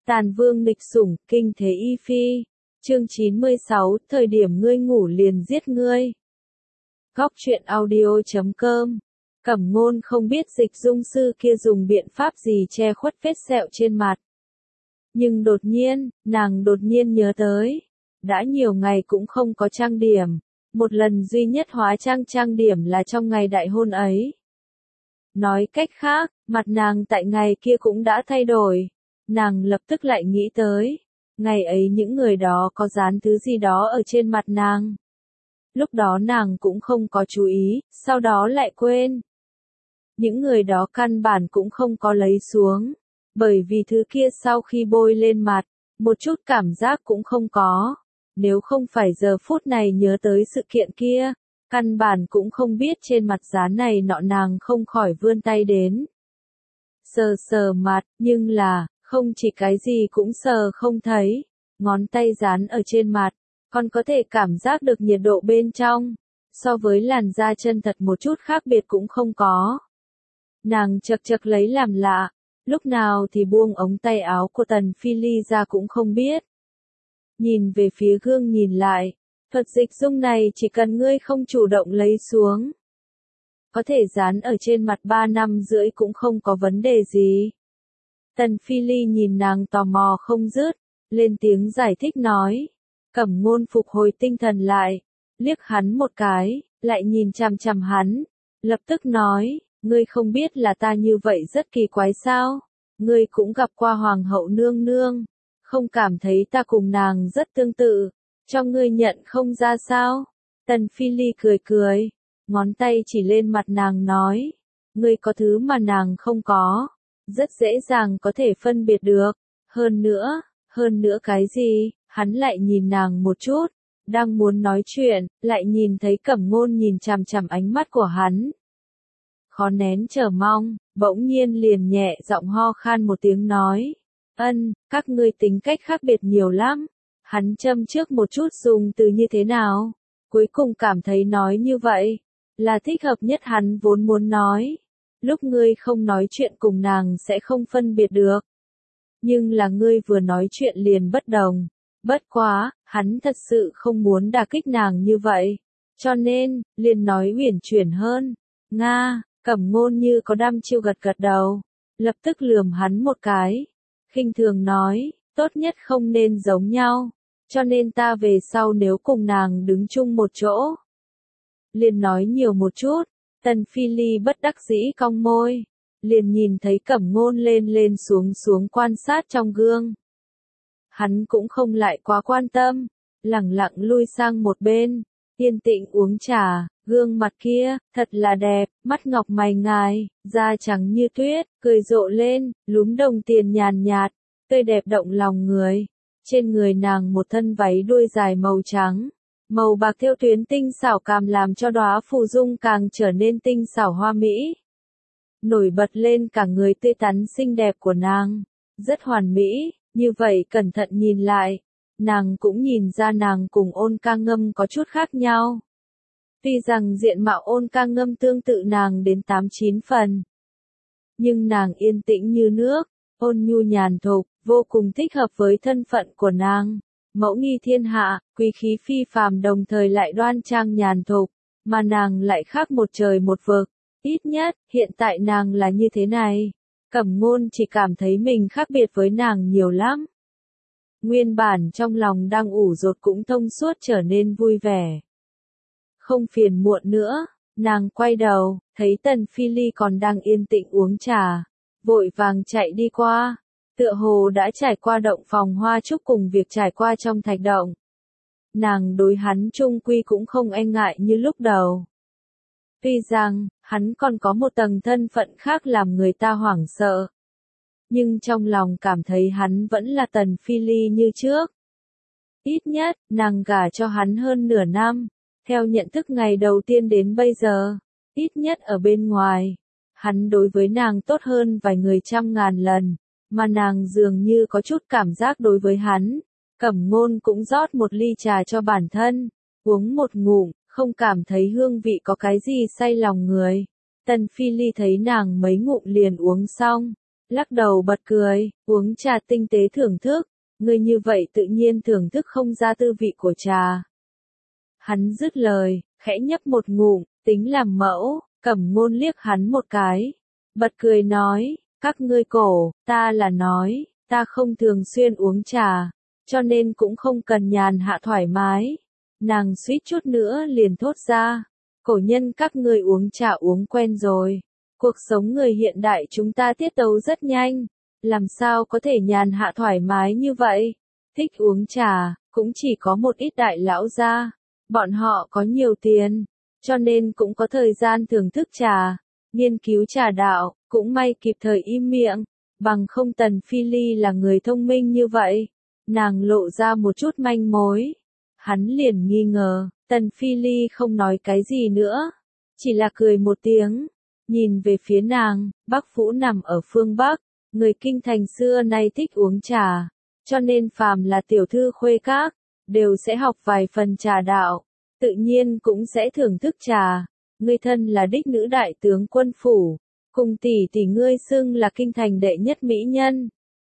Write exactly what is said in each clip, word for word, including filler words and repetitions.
Tàn vương nghịch sủng, kinh thế y phi. Chương chín mươi sáu, thời điểm ngươi ngủ liền giết ngươi. Góc truyện audio chấm com. Cẩm Ngôn không biết Dịch Dung sư kia dùng biện pháp gì che khuất vết sẹo trên mặt. Nhưng đột nhiên, nàng đột nhiên nhớ tới. Đã nhiều ngày cũng không có trang điểm. Một lần duy nhất hóa trang trang điểm là trong ngày đại hôn ấy. Nói cách khác, mặt nàng tại ngày kia cũng đã thay đổi. Nàng lập tức lại nghĩ tới. Ngày ấy những người đó có dán thứ gì đó ở trên mặt nàng. Lúc đó nàng cũng không có chú ý, sau đó lại quên. Những người đó căn bản cũng không có lấy xuống. Bởi vì thứ kia sau khi bôi lên mặt, một chút cảm giác cũng không có. Nếu không phải giờ phút này nhớ tới sự kiện kia, căn bản cũng không biết trên mặt dán này nọ, nàng không khỏi vươn tay đến. Sờ sờ mặt, nhưng là, không chỉ cái gì cũng sờ không thấy. Ngón tay dán ở trên mặt, còn có thể cảm giác được nhiệt độ bên trong. So với làn da chân thật một chút khác biệt cũng không có. Nàng chật chật lấy làm lạ, lúc nào thì buông ống tay áo của Tần Phi Ly ra cũng không biết. Nhìn về phía gương nhìn lại, thuật dịch dung này chỉ cần ngươi không chủ động lấy xuống. Có thể dán ở trên mặt ba năm rưỡi cũng không có vấn đề gì. Tần Phi Ly nhìn nàng tò mò không dứt, lên tiếng giải thích nói. Cẩm Ngôn phục hồi tinh thần lại, liếc hắn một cái, lại nhìn chằm chằm hắn, lập tức nói, ngươi không biết là ta như vậy rất kỳ quái sao? Ngươi cũng gặp qua Hoàng hậu nương nương, không cảm thấy ta cùng nàng rất tương tự, cho ngươi nhận không ra sao? Tần Phi Ly cười cười, ngón tay chỉ lên mặt nàng nói, ngươi có thứ mà nàng không có, rất dễ dàng có thể phân biệt được, hơn nữa, hơn nữa cái gì? Hắn lại nhìn nàng một chút, đang muốn nói chuyện, lại nhìn thấy Cẩm Ngôn nhìn chằm chằm ánh mắt của hắn. Khó nén chờ mong, bỗng nhiên liền nhẹ giọng ho khan một tiếng nói, ân, các ngươi tính cách khác biệt nhiều lắm. Hắn châm trước một chút dùng từ như thế nào, cuối cùng cảm thấy nói như vậy, là thích hợp nhất hắn vốn muốn nói. Lúc ngươi không nói chuyện cùng nàng sẽ không phân biệt được. Nhưng là ngươi vừa nói chuyện liền bất đồng. Bất quá, hắn thật sự không muốn đả kích nàng như vậy. Cho nên, liền nói uyển chuyển hơn. Nga, Cẩm Ngôn như có đăm chiêu gật gật đầu. Lập tức lườm hắn một cái. Khinh thường nói, tốt nhất không nên giống nhau. Cho nên ta về sau nếu cùng nàng đứng chung một chỗ. Liền nói nhiều một chút. Tần Phi Ly bất đắc dĩ cong môi. Liền nhìn thấy Cẩm Ngôn lên lên xuống xuống quan sát trong gương. Hắn cũng không lại quá quan tâm, lẳng lặng lui sang một bên, yên tĩnh uống trà, gương mặt kia, thật là đẹp, mắt ngọc mày ngài, da trắng như tuyết, cười rộ lên, lúm đồng tiền nhàn nhạt, tươi đẹp động lòng người. Trên người nàng một thân váy đuôi dài màu trắng, màu bạc thêu tuyến tinh xảo cảm làm cho đóa phù dung càng trở nên tinh xảo hoa mỹ. Nổi bật lên cả người tươi tắn xinh đẹp của nàng, rất hoàn mỹ. Như vậy cẩn thận nhìn lại, nàng cũng nhìn ra nàng cùng Ôn Ca Ngâm có chút khác nhau. Tuy rằng diện mạo Ôn Ca Ngâm tương tự nàng đến tám chín phần. Nhưng nàng yên tĩnh như nước, ôn nhu nhàn thục, vô cùng thích hợp với thân phận của nàng. Mẫu nghi thiên hạ, quý khí phi phàm đồng thời lại đoan trang nhàn thục, mà nàng lại khác một trời một vực. Ít nhất, hiện tại nàng là như thế này. Cẩm Ngôn chỉ cảm thấy mình khác biệt với nàng nhiều lắm. Nguyên bản trong lòng đang ủ rột cũng thông suốt trở nên vui vẻ. Không phiền muộn nữa, nàng quay đầu, thấy Tần Phi Ly còn đang yên tĩnh uống trà, vội vàng chạy đi qua, tựa hồ đã trải qua động phòng hoa chúc cùng việc trải qua trong thạch động. Nàng đối hắn chung quy cũng không e ngại như lúc đầu. Tuy rằng, hắn còn có một tầng thân phận khác làm người ta hoảng sợ. Nhưng trong lòng cảm thấy hắn vẫn là Tần Phi Ly như trước. Ít nhất, nàng gả cho hắn hơn nửa năm. Theo nhận thức ngày đầu tiên đến bây giờ, ít nhất ở bên ngoài, hắn đối với nàng tốt hơn vài người trăm ngàn lần. Mà nàng dường như có chút cảm giác đối với hắn. Cẩm Ngôn cũng rót một ly trà cho bản thân, uống một ngụm. Không cảm thấy hương vị có cái gì say lòng người. Tần Phi Ly thấy nàng mấy ngụm liền uống xong, lắc đầu bật cười, uống trà tinh tế thưởng thức, ngươi như vậy tự nhiên thưởng thức không ra tư vị của trà. Hắn dứt lời, khẽ nhấp một ngụm, tính làm mẫu, Cẩm Ngôn liếc hắn một cái, bật cười nói, các ngươi cổ, ta là nói, ta không thường xuyên uống trà, cho nên cũng không cần nhàn hạ thoải mái. Nàng suýt chút nữa liền thốt ra, cổ nhân các ngươi uống trà uống quen rồi, cuộc sống người hiện đại chúng ta tiết tấu rất nhanh, làm sao có thể nhàn hạ thoải mái như vậy, thích uống trà, cũng chỉ có một ít đại lão gia, bọn họ có nhiều tiền, cho nên cũng có thời gian thưởng thức trà, nghiên cứu trà đạo, cũng may kịp thời im miệng, bằng không Tần Phi Ly là người thông minh như vậy, nàng lộ ra một chút manh mối. Hắn liền nghi ngờ, Tần Phi Ly không nói cái gì nữa, chỉ là cười một tiếng, nhìn về phía nàng, Bắc Vũ nằm ở phương Bắc, người kinh thành xưa nay thích uống trà, cho nên phàm là tiểu thư khuê các, đều sẽ học vài phần trà đạo, tự nhiên cũng sẽ thưởng thức trà, ngươi thân là đích nữ đại tướng quân phủ, cùng tỷ tỷ ngươi xưng là kinh thành đệ nhất mỹ nhân.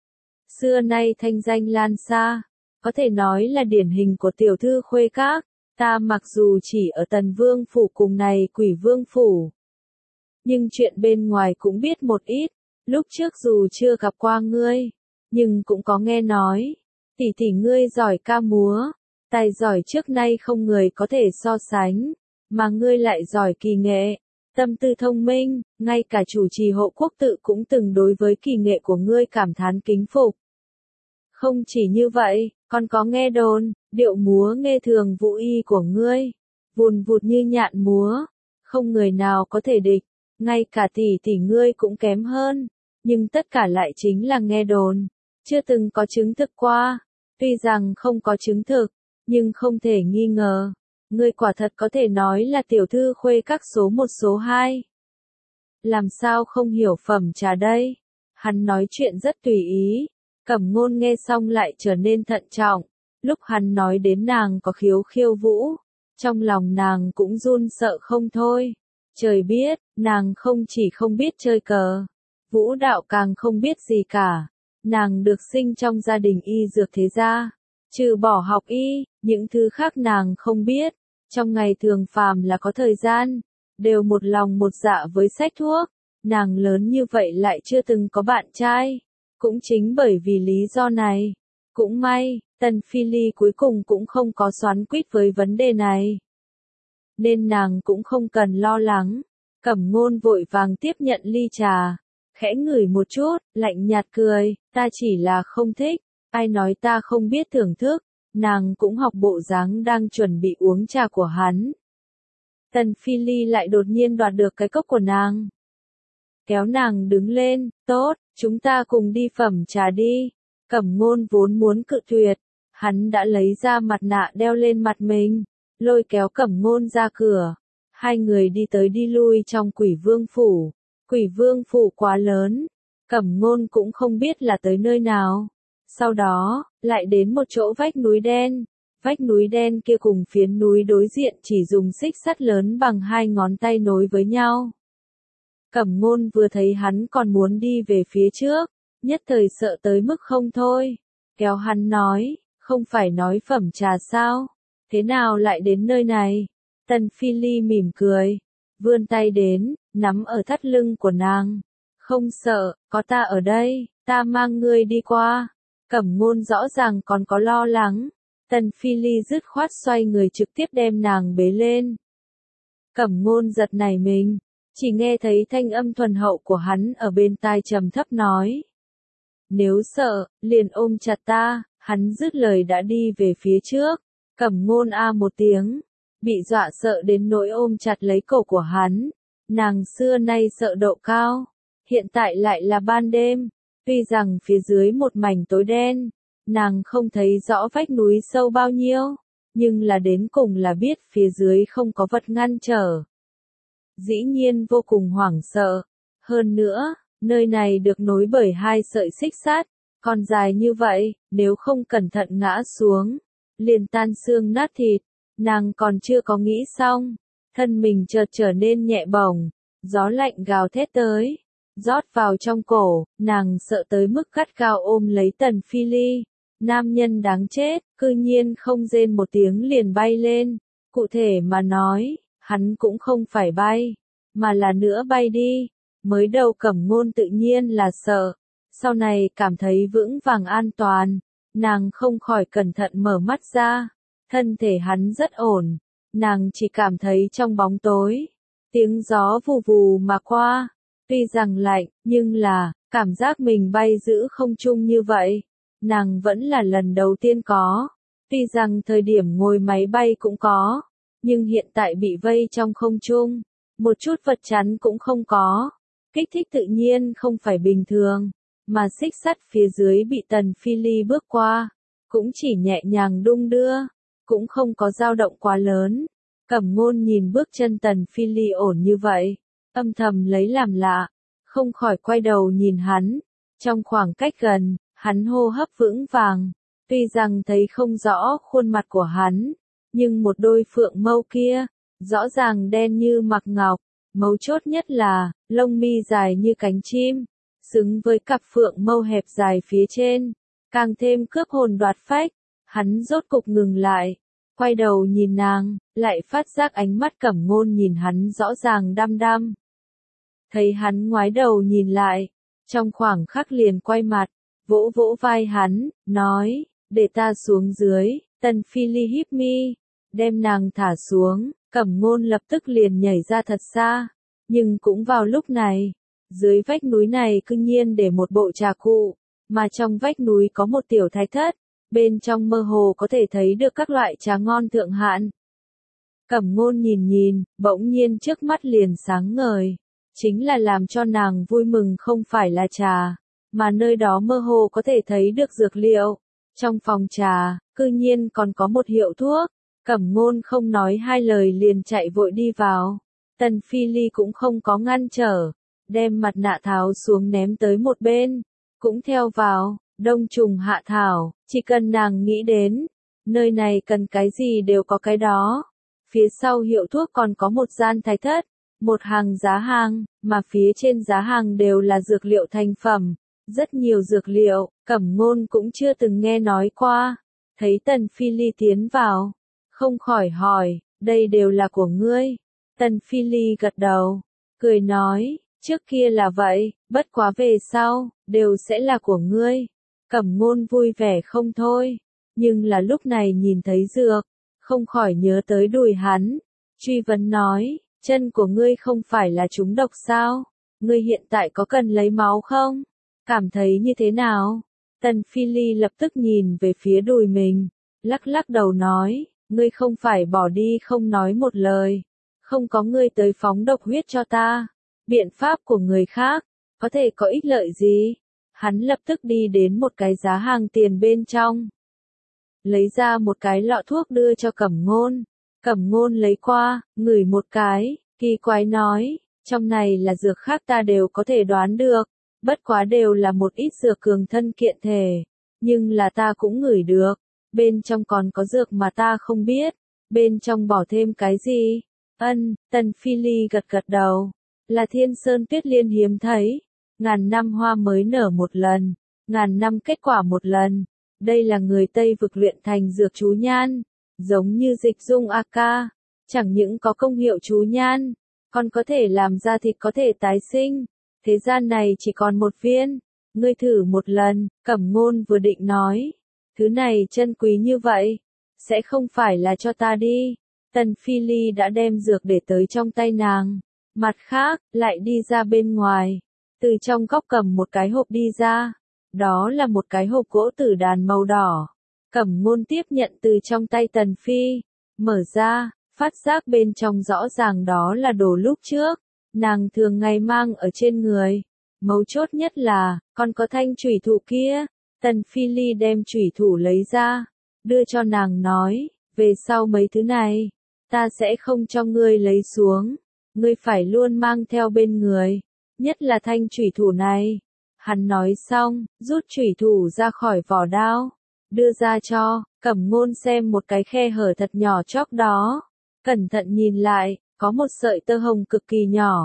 Xưa nay thanh danh lan xa, có thể nói là điển hình của tiểu thư khuê các, ta mặc dù chỉ ở Tần Vương phủ cùng này Quỷ Vương phủ, nhưng chuyện bên ngoài cũng biết một ít, lúc trước dù chưa gặp qua ngươi, nhưng cũng có nghe nói, tỷ tỷ ngươi giỏi ca múa, tài giỏi trước nay không người có thể so sánh, mà ngươi lại giỏi kỳ nghệ, tâm tư thông minh, ngay cả chủ trì hộ quốc tự cũng từng đối với kỳ nghệ của ngươi cảm thán kính phục. Không chỉ như vậy, còn có nghe đồn, điệu múa nghe thường vũ y của ngươi, vùn vụt như nhạn múa, không người nào có thể địch, ngay cả tỷ tỷ ngươi cũng kém hơn, nhưng tất cả lại chính là nghe đồn, chưa từng có chứng thực qua, tuy rằng không có chứng thực, nhưng không thể nghi ngờ, ngươi quả thật có thể nói là tiểu thư khuê các số một số hai. Làm sao không hiểu phẩm trà đây? Hắn nói chuyện rất tùy ý. Cẩm Ngôn nghe xong lại trở nên thận trọng, lúc hắn nói đến nàng có khiếu khiêu vũ, trong lòng nàng cũng run sợ không thôi. Trời biết, nàng không chỉ không biết chơi cờ, vũ đạo càng không biết gì cả. Nàng được sinh trong gia đình y dược thế gia, trừ bỏ học y, những thứ khác nàng không biết. Trong ngày thường phàm là có thời gian, đều một lòng một dạ với sách thuốc. Nàng lớn như vậy lại chưa từng có bạn trai. Cũng chính bởi vì lý do này, cũng may, Tần Phi Ly cuối cùng cũng không có xoắn quýt với vấn đề này. Nên nàng cũng không cần lo lắng. Cẩm Ngôn vội vàng tiếp nhận ly trà, khẽ ngửi một chút, lạnh nhạt cười, ta chỉ là không thích, ai nói ta không biết thưởng thức, nàng cũng học bộ dáng đang chuẩn bị uống trà của hắn. Tần Phi Ly lại đột nhiên đoạt được cái cốc của nàng. Kéo nàng đứng lên, tốt, chúng ta cùng đi phẩm trà đi. Cẩm Ngôn vốn muốn cự tuyệt, hắn đã lấy ra mặt nạ đeo lên mặt mình, lôi kéo Cẩm Ngôn ra cửa. Hai người đi tới đi lui trong Quỷ Vương phủ. Quỷ Vương phủ quá lớn, Cẩm Ngôn cũng không biết là tới nơi nào. Sau đó, lại đến một chỗ vách núi đen. Vách núi đen kia cùng phiến núi đối diện chỉ dùng xích sắt lớn bằng hai ngón tay nối với nhau. Cẩm Ngôn vừa thấy hắn còn muốn đi về phía trước, nhất thời sợ tới mức không thôi. Kéo hắn nói, không phải nói phẩm trà sao? Thế nào lại đến nơi này? Tần Phi Ly mỉm cười, vươn tay đến, nắm ở thắt lưng của nàng. Không sợ, có ta ở đây, ta mang ngươi đi qua. Cẩm Ngôn rõ ràng còn có lo lắng. Tần Phi Ly dứt khoát xoay người trực tiếp đem nàng bế lên. Cẩm Ngôn giật nảy mình, chỉ nghe thấy thanh âm thuần hậu của hắn ở bên tai trầm thấp nói. Nếu sợ, liền ôm chặt ta, hắn dứt lời đã đi về phía trước. Cẩm Ngôn a một tiếng, bị dọa sợ đến nỗi ôm chặt lấy cổ của hắn. Nàng xưa nay sợ độ cao, hiện tại lại là ban đêm, tuy rằng phía dưới một mảnh tối đen, nàng không thấy rõ vách núi sâu bao nhiêu, nhưng là đến cùng là biết phía dưới không có vật ngăn trở. Dĩ nhiên vô cùng hoảng sợ. Hơn nữa, nơi này được nối bởi hai sợi xích sắt, còn dài như vậy, nếu không cẩn thận ngã xuống, liền tan xương nát thịt. Nàng còn chưa có nghĩ xong, thân mình chợt trở nên nhẹ bổng, gió lạnh gào thét tới, rót vào trong cổ, nàng sợ tới mức gắt gao ôm lấy Tần Phi Ly. Nam nhân đáng chết, cư nhiên không rên một tiếng liền bay lên. Cụ thể mà nói, hắn cũng không phải bay, mà là nữa bay đi. Mới đầu Cẩm Ngôn tự nhiên là sợ, sau này cảm thấy vững vàng an toàn, nàng không khỏi cẩn thận mở mắt ra. Thân thể hắn rất ổn, nàng chỉ cảm thấy trong bóng tối, tiếng gió vù vù mà qua, tuy rằng lạnh, nhưng là, cảm giác mình bay giữ không trung như vậy, nàng vẫn là lần đầu tiên có. Tuy rằng thời điểm ngồi máy bay cũng có, nhưng hiện tại bị vây trong không trung, một chút vật chắn cũng không có. Kích thích tự nhiên không phải bình thường, mà xích sắt phía dưới bị Tần Phi Ly bước qua, cũng chỉ nhẹ nhàng đung đưa, cũng không có dao động quá lớn. Cẩm Ngôn nhìn bước chân Tần Phi Ly ổn như vậy, âm thầm lấy làm lạ, không khỏi quay đầu nhìn hắn. Trong khoảng cách gần, hắn hô hấp vững vàng, tuy rằng thấy không rõ khuôn mặt của hắn, nhưng một đôi phượng mâu kia, rõ ràng đen như mặc ngọc, mấu chốt nhất là, lông mi dài như cánh chim, xứng với cặp phượng mâu hẹp dài phía trên, càng thêm cướp hồn đoạt phách. Hắn rốt cục ngừng lại, quay đầu nhìn nàng, lại phát giác ánh mắt Cẩm Ngôn nhìn hắn rõ ràng đăm đăm. Thấy hắn ngoái đầu nhìn lại, trong khoảng khắc liền quay mặt, vỗ vỗ vai hắn, nói, để ta xuống dưới. Tần Phi Ly híp mi, đem nàng thả xuống. Cẩm Ngôn lập tức liền nhảy ra thật xa, nhưng cũng vào lúc này, dưới vách núi này cư nhiên để một bộ trà cụ, mà trong vách núi có một tiểu thái thất, bên trong mơ hồ có thể thấy được các loại trà ngon thượng hạng. Cẩm Ngôn nhìn nhìn, bỗng nhiên trước mắt liền sáng ngời, chính là làm cho nàng vui mừng không phải là trà, mà nơi đó mơ hồ có thể thấy được dược liệu. Trong phòng trà, cư nhiên còn có một hiệu thuốc. Cẩm Ngôn không nói hai lời liền chạy vội đi vào. Tần Phi Ly cũng không có ngăn trở, đem mặt nạ tháo xuống ném tới một bên, cũng theo vào. Đông trùng hạ thảo, chỉ cần nàng nghĩ đến, nơi này cần cái gì đều có cái đó. Phía sau hiệu thuốc còn có một gian thái thất, một hàng giá hàng, mà phía trên giá hàng đều là dược liệu thành phẩm, rất nhiều dược liệu, Cẩm Ngôn cũng chưa từng nghe nói qua. Thấy Tần Phi Ly tiến vào, không khỏi hỏi, đây đều là của ngươi. Tần Phi Ly gật đầu, cười nói, trước kia là vậy, bất quá về sau, đều sẽ là của ngươi. Cẩm Ngôn vui vẻ không thôi, nhưng là lúc này nhìn thấy dược, không khỏi nhớ tới đùi hắn, truy vấn nói, chân của ngươi không phải là trúng độc sao? Ngươi hiện tại có cần lấy máu không? Cảm thấy như thế nào? Tần Phi Ly lập tức nhìn về phía đùi mình, lắc lắc đầu nói, ngươi không phải bỏ đi không nói một lời, không có ngươi tới phóng độc huyết cho ta, biện pháp của người khác, có thể có ích lợi gì? Hắn lập tức đi đến một cái giá hàng tiền bên trong, lấy ra một cái lọ thuốc đưa cho Cẩm Ngôn. Cẩm Ngôn lấy qua, ngửi một cái, kỳ quái nói, trong này là dược khác ta đều có thể đoán được, bất quá đều là một ít dược cường thân kiện thể, nhưng là ta cũng ngửi được, bên trong còn có dược mà ta không biết, bên trong bỏ thêm cái gì? Ân, Tần Phi Ly gật gật đầu, là Thiên Sơn Tuyết Liên hiếm thấy, ngàn năm hoa mới nở một lần, ngàn năm kết quả một lần. Đây là người Tây vực luyện thành dược chú nhan, giống như dịch dung a ca, chẳng những có công hiệu chú nhan, còn có thể làm ra thịt có thể tái sinh. Thế gian này chỉ còn một viên, ngươi thử một lần. Cẩm Ngôn vừa định nói, thứ này chân quý như vậy, sẽ không phải là cho ta đi. Tần Phi Ly đã đem dược để tới trong tay nàng, mặt khác, lại đi ra bên ngoài, từ trong góc cầm một cái hộp đi ra. Đó là một cái hộp gỗ tử đàn màu đỏ. Cẩm Ngôn tiếp nhận từ trong tay Tần Phi, mở ra, phát giác bên trong rõ ràng đó là đồ lúc trước, nàng thường ngày mang ở trên người. Mấu chốt nhất là, còn có thanh chủy thủ kia. Tần Phi Ly đem chủy thủ lấy ra, đưa cho nàng nói, về sau mấy thứ này, ta sẽ không cho ngươi lấy xuống, ngươi phải luôn mang theo bên người, nhất là thanh chủy thủ này. Hắn nói xong, rút chủy thủ ra khỏi vỏ đao, đưa ra cho Cẩm Ngôn xem một cái khe hở thật nhỏ chóc đó. Cẩn thận nhìn lại, có một sợi tơ hồng cực kỳ nhỏ,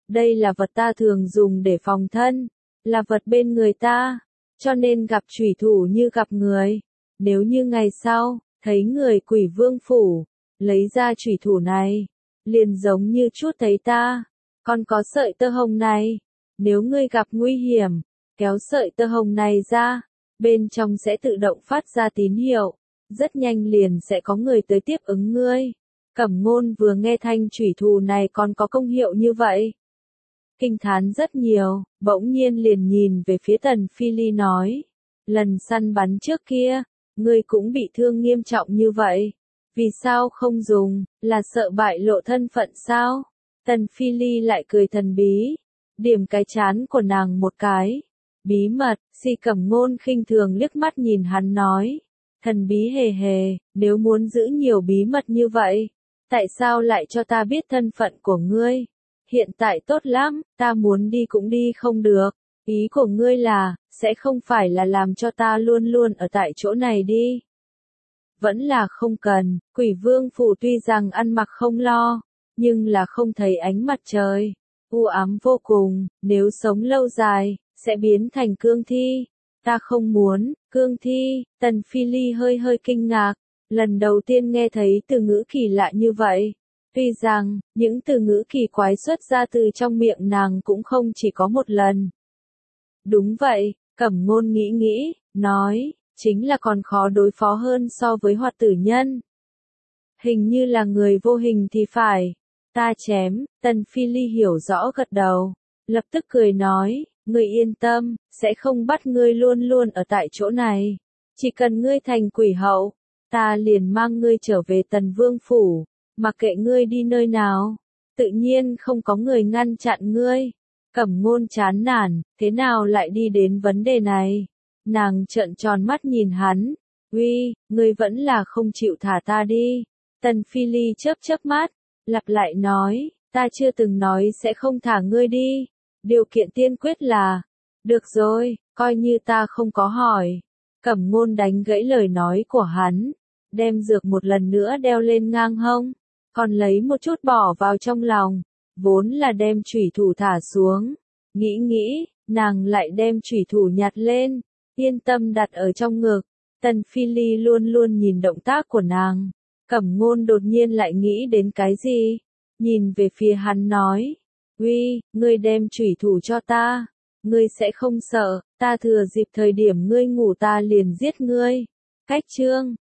Đây là vật ta thường dùng để phòng thân, là vật bên người ta, cho nên gặp chủy thủ như gặp người. Nếu như ngày sau, thấy người Quỷ Vương phủ, lấy ra chủy thủ này, liền giống như chút thấy ta, còn có sợi tơ hồng này. Nếu ngươi gặp nguy hiểm, kéo sợi tơ hồng này ra, bên trong sẽ tự động phát ra tín hiệu, rất nhanh liền sẽ có người tới tiếp ứng ngươi. Cẩm Ngôn vừa nghe thanh chủy thủ này còn có công hiệu như vậy, kinh thán rất nhiều, bỗng nhiên liền nhìn về phía Tần Phi Ly nói, lần săn bắn trước kia, ngươi cũng bị thương nghiêm trọng như vậy, vì sao không dùng, là sợ bại lộ thân phận sao? Tần Phi Ly lại cười thần bí, điểm cái chán của nàng một cái. Bí mật, Si Cẩm Ngôn khinh thường liếc mắt nhìn hắn nói, thần bí hề hề, nếu muốn giữ nhiều bí mật như vậy, tại sao lại cho ta biết thân phận của ngươi? Hiện tại tốt lắm, ta muốn đi cũng đi không được. Ý của ngươi là, sẽ không phải là làm cho ta luôn luôn ở tại chỗ này đi. Vẫn là không cần, Quỷ Vương phủ tuy rằng ăn mặc không lo, nhưng là không thấy ánh mặt trời, u ám vô cùng, nếu sống lâu dài, sẽ biến thành cương thi. Ta không muốn, cương thi. Tần Phi Ly hơi hơi kinh ngạc, lần đầu tiên nghe thấy từ ngữ kỳ lạ như vậy. Tuy rằng, những từ ngữ kỳ quái xuất ra từ trong miệng nàng cũng không chỉ có một lần. Đúng vậy, Cẩm Ngôn nghĩ nghĩ, nói, chính là còn khó đối phó hơn so với Hoạt Tử Nhân. Hình như là người vô hình thì phải. Ta chém. Tần Phi Ly hiểu rõ gật đầu, lập tức cười nói, ngươi yên tâm, sẽ không bắt ngươi luôn luôn ở tại chỗ này. Chỉ cần ngươi thành quỷ hậu, ta liền mang ngươi trở về Tần Vương phủ, mặc kệ ngươi đi nơi nào, tự nhiên không có người ngăn chặn ngươi. Cẩm Ngôn chán nản, thế nào lại đi đến vấn đề này? Nàng trợn tròn mắt nhìn hắn, uy, ngươi vẫn là không chịu thả ta đi. Tần Phi Ly chớp chớp mắt, lặp lại nói, ta chưa từng nói sẽ không thả ngươi đi. Điều kiện tiên quyết là, được rồi, coi như ta không có hỏi. Cẩm Ngôn đánh gãy lời nói của hắn, đem dược một lần nữa đeo lên ngang hông, còn lấy một chút bỏ vào trong lòng, vốn là đem chủy thủ thả xuống. Nghĩ nghĩ, nàng lại đem chủy thủ nhặt lên, yên tâm đặt ở trong ngực. Tần Phi Ly luôn luôn nhìn động tác của nàng. Cẩm Ngôn đột nhiên lại nghĩ đến cái gì, nhìn về phía hắn nói, uy, ngươi đem chủy thủ cho ta, ngươi sẽ không sợ, ta thừa dịp thời điểm ngươi ngủ ta liền giết ngươi. Cách chương